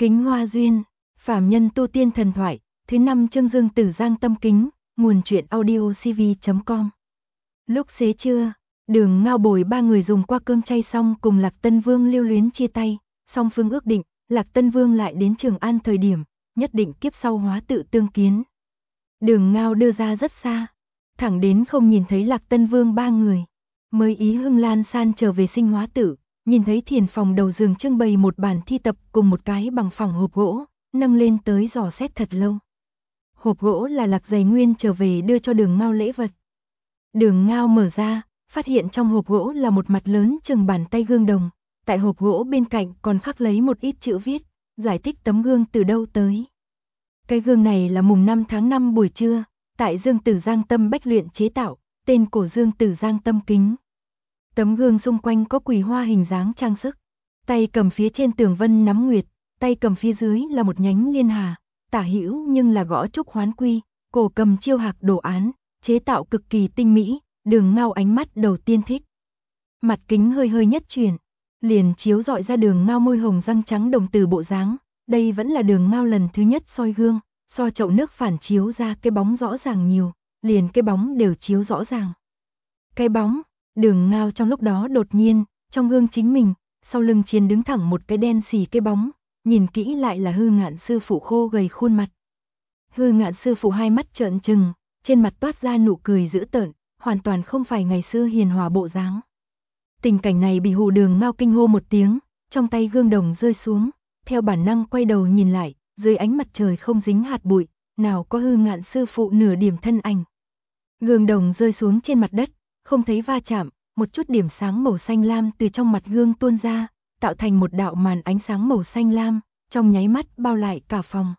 Kính Hoa Duyên, phàm nhân tu tiên thần thoại, thứ 5 chương Dương Tử Giang tâm kính, nguồn truyện audiocv.com. Lúc xế trưa, Đường Ngao bồi ba người dùng qua cơm chay xong cùng Lạc Tân Vương lưu luyến chia tay, song phương ước định, Lạc Tân Vương lại đến Trường An thời điểm, nhất định kiếp sau hóa tự tương kiến. Đường Ngao đưa ra rất xa, thẳng đến không nhìn thấy Lạc Tân Vương ba người, mới ý hưng lan san trở về Sinh Hóa Tự. Nhìn thấy thiền phòng đầu giường trưng bày một bản thi tập cùng một cái bằng phẳng hộp gỗ, nâng lên tới dò xét thật lâu. Hộp gỗ là Lạc Giày Nguyên trở về đưa cho Đường Ngao lễ vật. Đường Ngao mở ra, phát hiện trong hộp gỗ là một mặt lớn chừng bàn tay gương đồng, tại hộp gỗ bên cạnh còn khắc lấy một ít chữ viết, giải thích tấm gương từ đâu tới. Cái gương này là mùng 5 tháng 5 buổi trưa, tại Dương Tử Giang Tâm Bách luyện chế tạo, tên cổ Dương Tử Giang Tâm kính. Tấm gương xung quanh có quỳ hoa hình dáng trang sức, tay cầm phía trên tường vân nắm nguyệt, tay cầm phía dưới là một nhánh liên hà, tả hữu nhưng là gõ trúc hoán quy, cổ cầm chiêu hạc đồ án, chế tạo cực kỳ tinh mỹ. Đường Ngao ánh mắt đầu tiên thích. Mặt kính hơi hơi nhất chuyển, liền chiếu rọi ra Đường Ngao môi hồng răng trắng đồng từ bộ dáng. Đây vẫn là Đường Ngao lần thứ nhất soi gương, so chậu nước phản chiếu ra cái bóng rõ ràng nhiều, liền cái bóng đều chiếu rõ ràng. Cái bóng, Đường Ngao trong lúc đó đột nhiên, trong gương chính mình, sau lưng chiến đứng thẳng một cái đen xì cái bóng, nhìn kỹ lại là Hư Ngạn sư phụ khô gầy khuôn mặt. Hư Ngạn sư phụ hai mắt trợn trừng, trên mặt toát ra nụ cười dữ tợn, hoàn toàn không phải ngày xưa hiền hòa bộ dáng. Tình cảnh này bị hù Đường Ngao kinh hô một tiếng, trong tay gương đồng rơi xuống, theo bản năng quay đầu nhìn lại, dưới ánh mặt trời không dính hạt bụi, nào có Hư Ngạn sư phụ nửa điểm thân ảnh. Gương đồng rơi xuống trên mặt đất, không thấy va chạm, một chút điểm sáng màu xanh lam từ trong mặt gương tuôn ra, tạo thành một đạo màn ánh sáng màu xanh lam, trong nháy mắt bao lại cả phòng.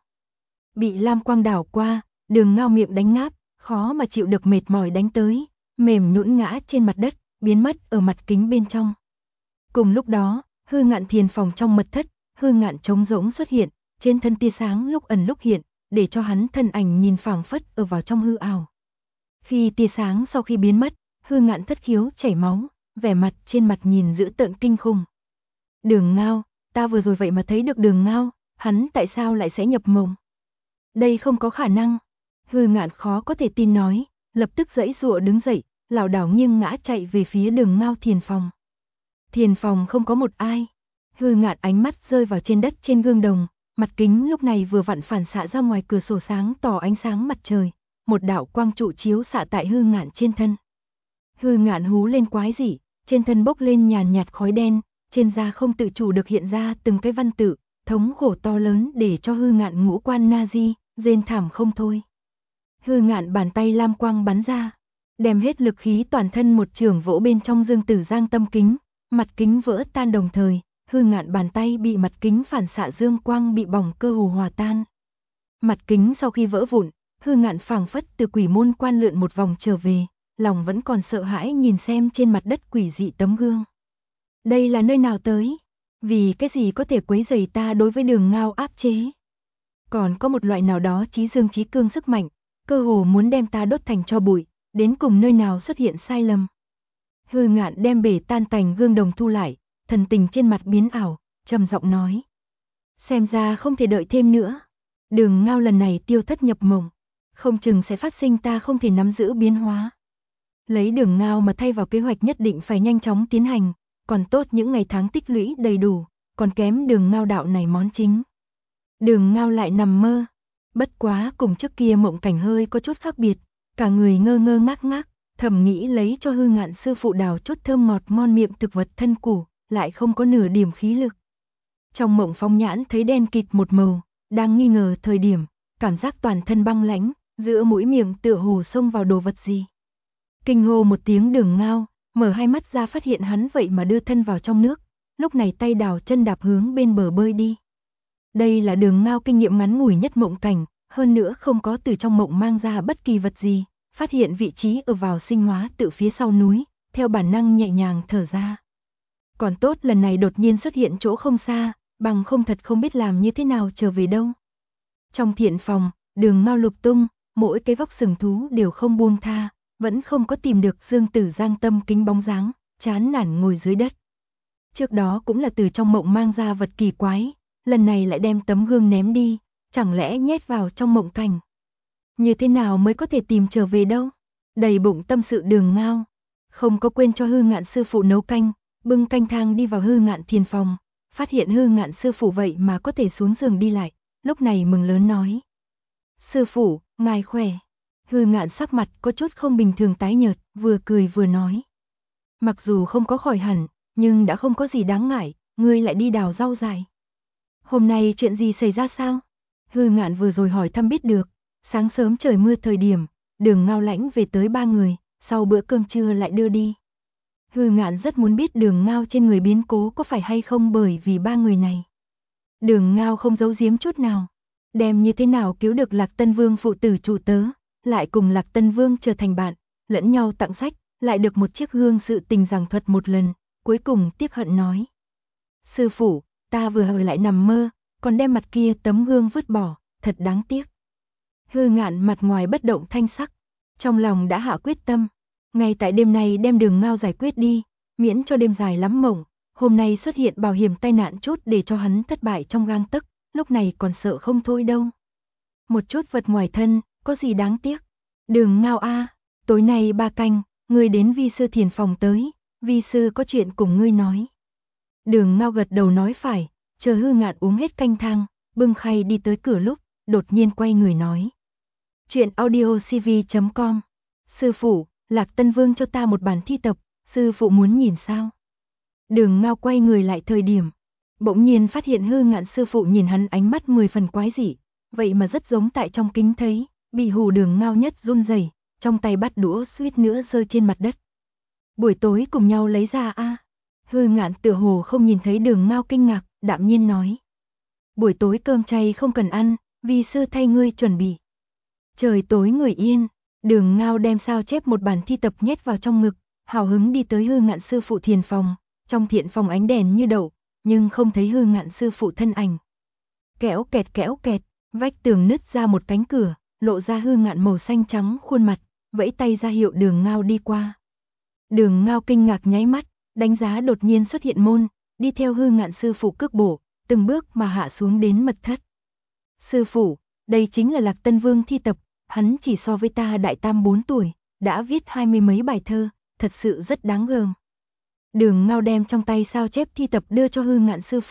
Bị lam quang đảo qua, Đường Ngao miệng đánh ngáp, khó mà chịu được mệt mỏi đánh tới, mềm nhũn ngã trên mặt đất, biến mất ở mặt kính bên trong. Cùng lúc đó, Hư Ngạn thiền phòng trong mật thất, Hư Ngạn trống rỗng xuất hiện, trên thân tia sáng lúc ẩn lúc hiện, để cho hắn thân ảnh nhìn phảng phất ở vào trong hư ảo. Khi tia sáng sau khi biến mất, Hư Ngạn thất khiếu chảy máu, vẻ mặt trên mặt nhìn dữ tợn kinh khủng. Đường Ngao, ta vừa rồi vậy mà thấy được Đường Ngao, hắn tại sao lại sẽ nhập mộng? Đây không có khả năng. Hư Ngạn khó có thể tin nói, lập tức giãy giụa đứng dậy, lảo đảo nghiêng ngã chạy về phía Đường Ngao thiền phòng. Thiền phòng không có một ai. Hư Ngạn ánh mắt rơi vào trên đất trên gương đồng, mặt kính lúc này vừa vặn phản xạ ra ngoài cửa sổ sáng tỏ ánh sáng mặt trời, một đạo quang trụ chiếu xạ tại Hư Ngạn trên thân. Hư Ngạn hú lên quái dị, trên thân bốc lên nhàn nhạt khói đen, trên da không tự chủ được hiện ra từng cái văn tự, thống khổ to lớn để cho Hư Ngạn ngũ quan na di, rên thảm không thôi. Hư Ngạn bàn tay lam quang bắn ra, đem hết lực khí toàn thân một chưởng vỗ bên trong Dương Tử Giang tâm kính, mặt kính vỡ tan đồng thời, Hư Ngạn bàn tay bị mặt kính phản xạ dương quang bị bỏng cơ hồ hòa tan. Mặt kính sau khi vỡ vụn, Hư Ngạn phảng phất từ quỷ môn quan lượn một vòng trở về, lòng vẫn còn sợ hãi nhìn xem trên mặt đất quỷ dị tấm gương. Đây là nơi nào tới? Vì cái gì có thể quấy rầy ta đối với Đường Ngao áp chế? Còn có một loại nào đó chí dương chí cương sức mạnh, cơ hồ muốn đem ta đốt thành tro bụi, đến cùng nơi nào xuất hiện sai lầm? Hư Ngạn đem bể tan tành gương đồng thu lại, thần tình trên mặt biến ảo, trầm giọng nói. Xem ra không thể đợi thêm nữa. Đường Ngao lần này tiêu thất nhập mộng, không chừng sẽ phát sinh ta không thể nắm giữ biến hóa. Lấy Đường Ngao mà thay vào kế hoạch nhất định phải nhanh chóng tiến hành, còn tốt những ngày tháng tích lũy đầy đủ, còn kém Đường Ngao đạo này món chính. Đường Ngao lại nằm mơ, bất quá cùng trước kia mộng cảnh hơi có chút khác biệt, cả người ngơ ngơ ngác ngác, thầm nghĩ lấy cho Hư Ngạn sư phụ đào chút thơm ngọt ngon miệng thực vật thân củ, lại không có nửa điểm khí lực. Trong mộng phóng nhãn thấy đen kịt một màu, đang nghi ngờ thời điểm, cảm giác toàn thân băng lãnh, giữa mũi miệng tựa hồ xông vào đồ vật gì. Kinh hô một tiếng Đường Ngao, mở hai mắt ra phát hiện hắn vậy mà đưa thân vào trong nước, lúc này tay đào chân đạp hướng bên bờ bơi đi. Đây là Đường Ngao kinh nghiệm ngắn ngủi nhất mộng cảnh, hơn nữa không có từ trong mộng mang ra bất kỳ vật gì, phát hiện vị trí ở vào Sinh Hóa Tự phía sau núi, theo bản năng nhẹ nhàng thở ra. Còn tốt lần này đột nhiên xuất hiện chỗ không xa, bằng không thật không biết làm như thế nào trở về đâu. Trong thiện phòng, Đường Ngao lục tung, mỗi cái vóc sừng thú đều không buông tha, vẫn không có tìm được Dương Tử Giang tâm kính bóng dáng, chán nản ngồi dưới đất. Trước đó cũng là từ trong mộng mang ra vật kỳ quái, lần này lại đem tấm gương ném đi, chẳng lẽ nhét vào trong mộng cảnh. Như thế nào mới có thể tìm trở về đâu? Đầy bụng tâm sự Đường Ngao, không có quên cho Hư Ngạn sư phụ nấu canh, bưng canh thang đi vào Hư Ngạn thiền phòng, phát hiện Hư Ngạn sư phụ vậy mà có thể xuống giường đi lại, lúc này mừng lớn nói. Sư phụ, ngài khỏe. Hư Ngạn sắc mặt có chút không bình thường tái nhợt, vừa cười vừa nói. Mặc dù không có khỏi hẳn, nhưng đã không có gì đáng ngại, ngươi lại đi đào rau dại. Hôm nay chuyện gì xảy ra sao? Hư Ngạn vừa rồi hỏi thăm biết được, sáng sớm trời mưa thời điểm, Đường Ngao lãnh về tới 3 người, sau bữa cơm trưa lại đưa đi. Hư Ngạn rất muốn biết Đường Ngao trên người biến cố có phải hay không bởi vì 3 người này. Đường Ngao không giấu giếm chút nào, đem như thế nào cứu được Lạc Tân Vương phụ tử chủ tớ, lại cùng Lạc Tân Vương trở thành bạn, lẫn nhau tặng sách, lại được một chiếc gương sự tình giảng thuật một lần, cuối cùng tiếc hận nói. Sư phụ, ta vừa hồi lại nằm mơ, còn đem mặt kia tấm gương vứt bỏ, thật đáng tiếc. Hư Ngạn mặt ngoài bất động thanh sắc, trong lòng đã hạ quyết tâm, ngay tại đêm nay đem Đường Ngao giải quyết đi, miễn cho đêm dài lắm mộng, hôm nay xuất hiện bảo hiểm tai nạn chút để cho hắn thất bại trong gang tấc, lúc này còn sợ không thôi đâu. Một chút vật ngoài thân, có gì đáng tiếc. Đường Ngao a, tối nay 3 canh, ngươi đến vi sư thiền phòng tới, vi sư có chuyện cùng ngươi nói. Đường Ngao gật đầu nói phải, chờ Hư Ngạn uống hết canh thang, bưng khay đi tới cửa lúc, đột nhiên quay người nói. Chuyện audiocv.com. Sư phụ, Lạc Tân Vương cho ta một bản thi tập, sư phụ muốn nhìn sao? Đường Ngao quay người lại thời điểm, bỗng nhiên phát hiện Hư Ngạn sư phụ nhìn hắn ánh mắt 10 phần quái dị, vậy mà rất giống tại trong kính thấy, bị hù Đường Ngao nhất run rẩy, trong tay bắt đũa suýt nữa rơi trên mặt đất. Buổi tối cùng nhau lấy ra a. Hư Ngạn tựa hồ không nhìn thấy Đường Ngao kinh ngạc, đạm nhiên nói. Buổi tối cơm chay không cần ăn, vi sư thay ngươi chuẩn bị. Trời tối người yên, Đường Ngao đem sao chép một bản thi tập nhét vào trong ngực, hào hứng đi tới Hư Ngạn sư phụ thiền phòng, trong thiện phòng ánh đèn như đậu, nhưng không thấy Hư Ngạn sư phụ thân ảnh. Kéo kẹt, vách tường nứt ra một cánh cửa, lộ ra Hư Ngạn màu xanh trắng khuôn mặt, vẫy tay ra hiệu Đường Ngao đi qua. Đường Ngao kinh ngạc nháy mắt, đánh giá đột nhiên xuất hiện môn, đi theo Hư Ngạn sư phụ cước bộ, từng bước mà hạ xuống đến mật thất. Sư phụ, đây chính là Lạc Tân Vương thi tập, hắn chỉ so với ta đại tam 4 tuổi, đã viết 20 mấy bài thơ, thật sự rất đáng gờm. Đường Ngao đem trong tay sao chép thi tập đưa cho Hư Ngạn sư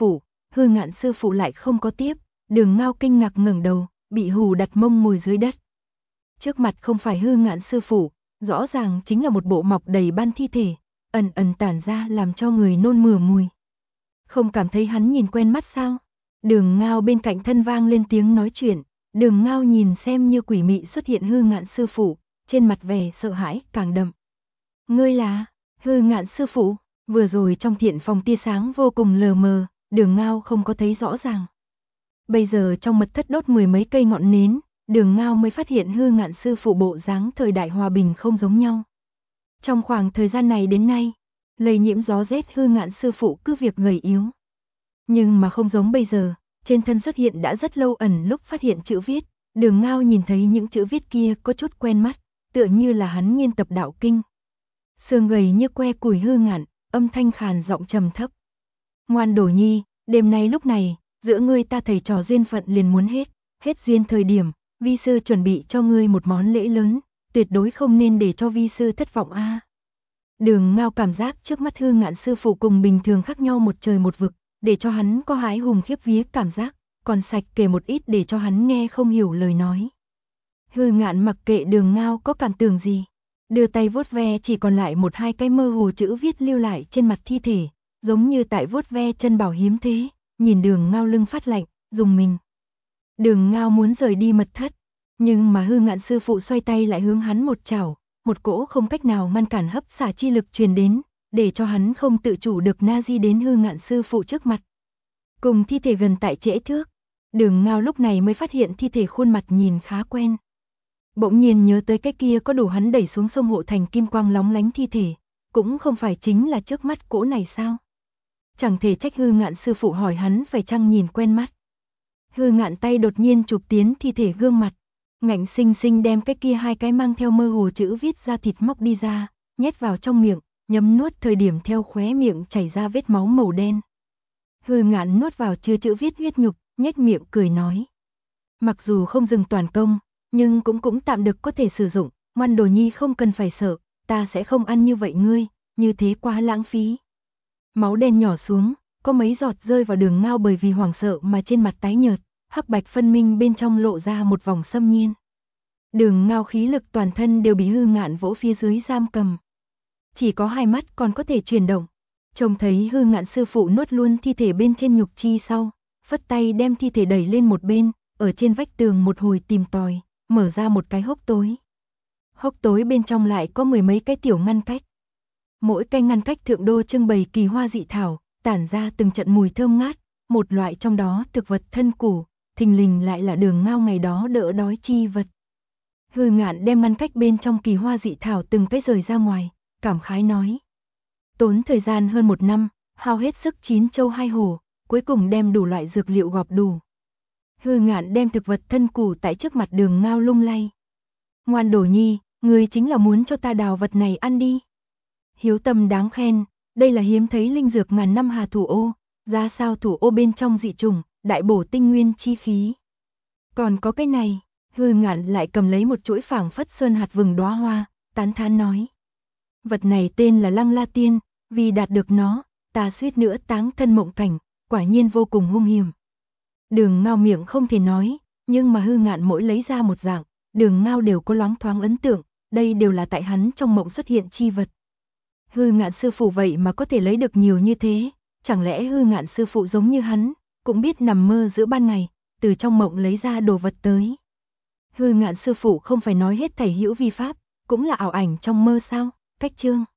phụ lại không có tiếp, Đường Ngao kinh ngạc ngẩng đầu, bị hù đặt mông ngồi dưới đất. Trước mặt không phải Hư Ngạn sư phụ, rõ ràng chính là một bộ mọc đầy ban thi thể, ẩn ẩn tản ra làm cho người nôn mửa mùi. Không cảm thấy hắn nhìn quen mắt sao? Đường Ngao bên cạnh thân vang lên tiếng nói chuyện, Đường Ngao nhìn xem như quỷ mị xuất hiện Hư Ngạn sư phụ, trên mặt vẻ sợ hãi càng đậm. Ngươi là Hư Ngạn sư phụ? Vừa rồi trong thiện phòng tia sáng vô cùng lờ mờ, Đường Ngao không có thấy rõ ràng. Bây giờ trong mật thất đốt 10 mấy cây ngọn nến, Đường Ngao mới phát hiện Hư Ngạn sư phụ bộ dáng thời đại hòa bình không giống nhau. Trong khoảng thời gian này đến nay, lây nhiễm gió rét Hư Ngạn sư phụ cứ việc gầy yếu. Nhưng mà không giống bây giờ, trên thân xuất hiện đã rất lâu ẩn lúc phát hiện chữ viết, Đường Ngao nhìn thấy những chữ viết kia có chút quen mắt, tựa như là hắn nghiên tập đạo kinh. Xương gầy như que củi Hư Ngạn, âm thanh khàn giọng trầm thấp. Ngoan Đồ Nhi, đêm nay lúc này, giữa ngươi ta thầy trò duyên phận liền muốn hết duyên thời điểm, vi sư chuẩn bị cho ngươi một món lễ lớn, tuyệt đối không nên để cho vi sư thất vọng a. Đường Ngao cảm giác trước mắt Hư Ngạn sư phụ cùng bình thường khác nhau một trời một vực, để cho hắn có hái hùng khiếp vía cảm giác, còn sạch kể một ít để cho hắn nghe không hiểu lời nói. Hư Ngạn mặc kệ Đường Ngao có cảm tưởng gì, đưa tay vuốt ve chỉ còn lại một hai cái mơ hồ chữ viết lưu lại trên mặt thi thể, giống như tại vuốt ve chân bảo hiếm thế, nhìn Đường Ngao lưng phát lạnh, dùng mình. Đường Ngao muốn rời đi mật thất, nhưng mà Hư Ngạn sư phụ xoay tay lại hướng hắn một chảo, một cỗ không cách nào ngăn cản hấp xả chi lực truyền đến, để cho hắn không tự chủ được na di đến Hư Ngạn sư phụ trước mặt. Cùng thi thể gần tại trễ thước, Đường Ngao lúc này mới phát hiện thi thể khuôn mặt nhìn khá quen. Bỗng nhiên nhớ tới cái kia có đủ hắn đẩy xuống sông Hộ Thành kim quang lóng lánh thi thể, cũng không phải chính là trước mắt cỗ này sao? Chẳng thể trách Hư Ngạn sư phụ hỏi hắn phải chăng nhìn quen mắt. Hư Ngạn tay đột nhiên chụp tiến thi thể gương mặt, ngạnh xinh xinh đem cái kia hai cái mang theo mơ hồ chữ viết ra thịt móc đi ra, nhét vào trong miệng, nhấm nuốt thời điểm theo khóe miệng chảy ra vết máu màu đen. Hư Ngạn nuốt vào chữ viết huyết nhục, nhếch miệng cười nói. Mặc dù không dừng toàn công, nhưng cũng tạm được có thể sử dụng, ngoan đồ nhi không cần phải sợ, ta sẽ không ăn như vậy ngươi, như thế quá lãng phí. Máu đen nhỏ xuống, có mấy giọt rơi vào Đường Ngao bởi vì hoảng sợ mà trên mặt tái nhợt, hắc bạch phân minh bên trong lộ ra một vòng xâm nhiên. Đường Ngao khí lực toàn thân đều bị Hư Ngạn vỗ phía dưới giam cầm. Chỉ có hai mắt còn có thể chuyển động. Trông thấy Hư Ngạn sư phụ nuốt luôn thi thể bên trên nhục chi sau, phất tay đem thi thể đẩy lên một bên, ở trên vách tường một hồi tìm tòi, mở ra một cái hốc tối. Hốc tối bên trong lại có mười mấy cái tiểu ngăn cách. Mỗi cái ngăn cách thượng đô trưng bày kỳ hoa dị thảo, tản ra từng trận mùi thơm ngát, một loại trong đó thực vật thân củ, thình lình lại là Đường Ngao ngày đó đỡ đói chi vật. Hư Ngạn đem ngăn cách bên trong kỳ hoa dị thảo từng cái rời ra ngoài, cảm khái nói. Tốn thời gian hơn 1 năm, hao hết sức 9 châu 2 hổ, cuối cùng đem đủ loại dược liệu gọp đủ. Hư Ngạn đem thực vật thân củ tại trước mặt Đường Ngao lung lay. Ngoan đồ nhi, ngươi chính là muốn cho ta đào vật này ăn đi. Hiếu tâm đáng khen, đây là hiếm thấy linh dược ngàn năm hà thủ ô, ra sao thủ ô bên trong dị trùng, đại bổ tinh nguyên chi khí. Còn có cái này, Hư Ngạn lại cầm lấy một chuỗi phảng phất sơn hạt vừng đóa hoa, tán thán nói. Vật này tên là Lăng La Tiên, vì đạt được nó, ta suýt nữa táng thân mộng cảnh, quả nhiên vô cùng hung hiểm. Đường Ngao miệng không thể nói, nhưng mà Hư Ngạn mỗi lấy ra một dạng, Đường Ngao đều có loáng thoáng ấn tượng, đây đều là tại hắn trong mộng xuất hiện chi vật. Hư Ngạn sư phụ vậy mà có thể lấy được nhiều như thế, chẳng lẽ Hư Ngạn sư phụ giống như hắn, cũng biết nằm mơ giữa ban ngày, từ trong mộng lấy ra đồ vật tới. Hư Ngạn sư phụ không phải nói hết thảy hữu vi pháp, cũng là ảo ảnh trong mơ sao? Cách chương